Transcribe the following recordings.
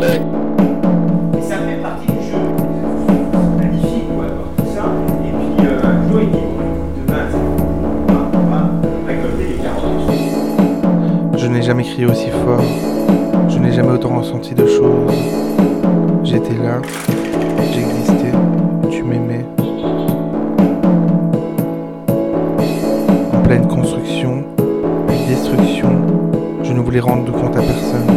Et ça fait partie du jeu. Magnifique, quoi, voir tout ça. Et puis, jouer libre. Demain, on va récolter les carottes. Je n'ai jamais crié aussi fort. Je n'ai jamais autant ressenti de choses. J'étais là, j'existais, tu m'aimais. En pleine construction, puis destruction, je ne voulais rendre de compte à personne.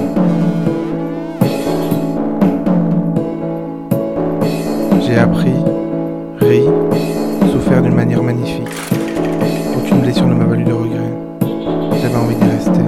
J'ai appris, ri, souffert d'une manière magnifique. Aucune blessure ne m'a valu de regret. J'avais envie d'y rester.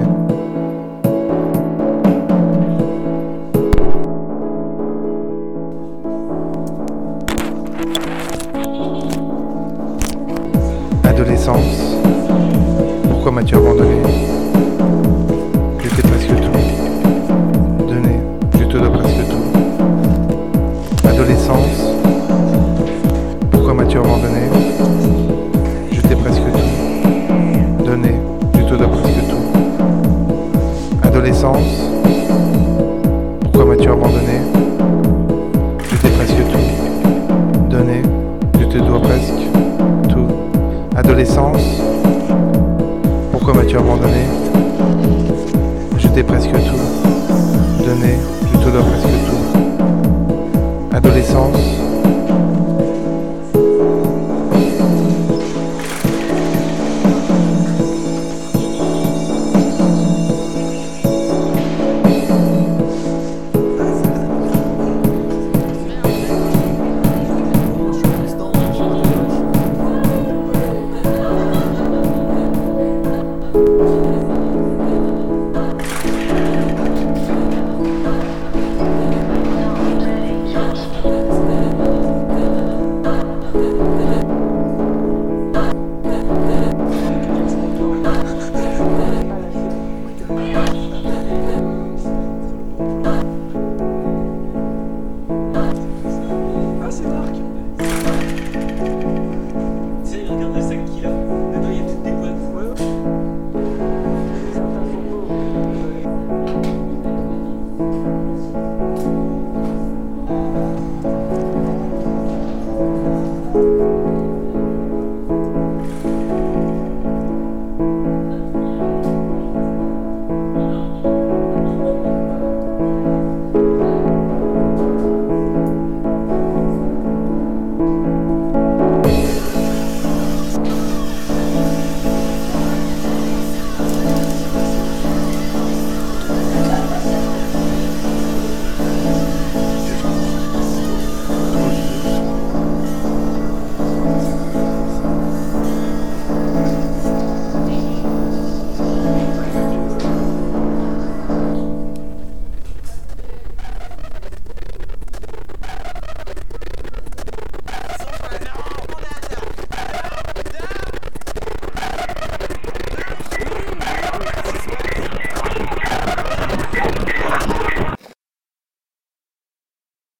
Adolescence, pourquoi m'as-tu abandonné? J'étais presque tout. Donné, je te dois presque tout. Adolescence, pourquoi m'as-tu abandonné? J'étais presque tout. Donné, je te dois presque tout. Adolescence, pourquoi m'as-tu abandonné? J'étais presque tout. Donné, je te dois presque tout. Adolescence, pourquoi m'as-tu abandonné? J'étais presque tout. Donné, je te dois presque tout. Adolescence,